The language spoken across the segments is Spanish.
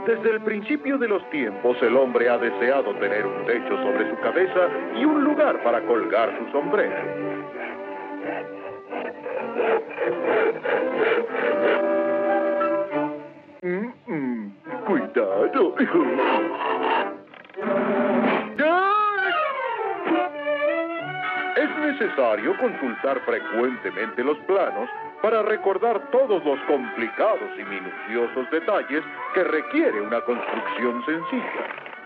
Desde el principio de los tiempos, el hombre ha deseado tener un techo sobre su cabeza y un lugar para colgar su sombrero. Cuidado. Es necesario consultar frecuentemente los planos para recordar todos los complicados y minuciosos detalles que requiere una construcción sencilla.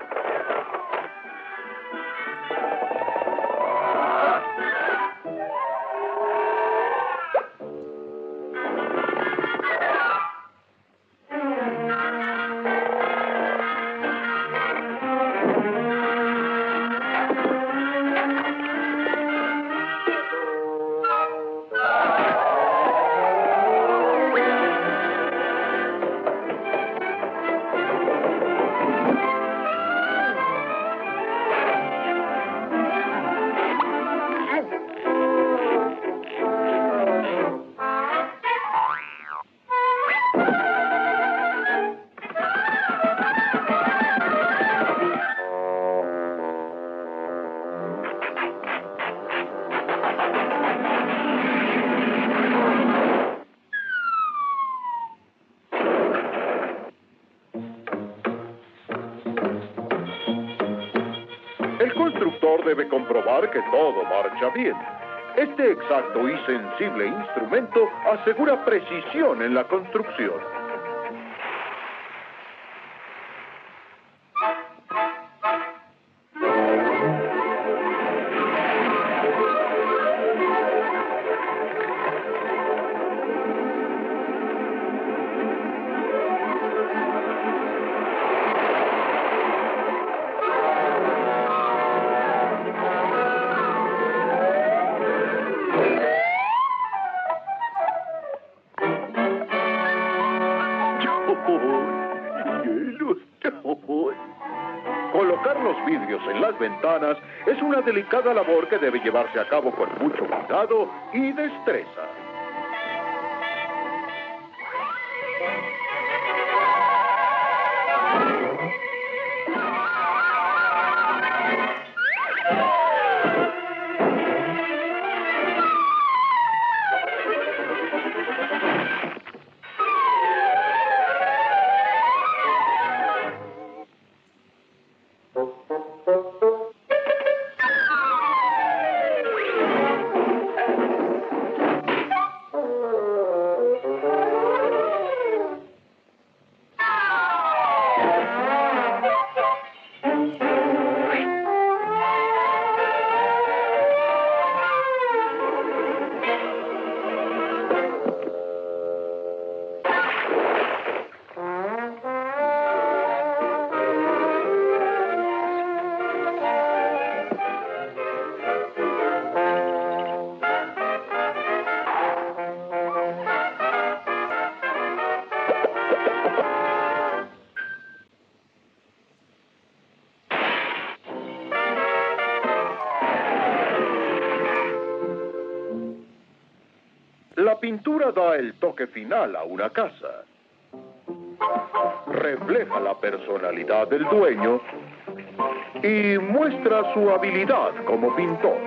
El constructor debe comprobar que todo marcha bien. Este exacto y sensible instrumento asegura precisión en la construcción. Colocar los vidrios en las ventanas es una delicada labor que debe llevarse a cabo con mucho cuidado y destreza. La pintura da el toque final a una casa. Refleja la personalidad del dueño y muestra su habilidad como pintor.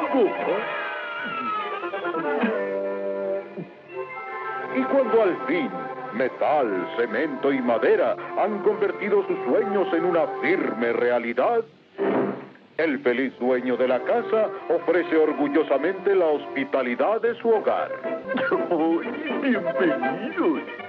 Y cuando al fin metal, cemento y madera han convertido sus sueños en una firme realidad, el feliz dueño de la casa ofrece orgullosamente la hospitalidad de su hogar. ¡Bienvenidos!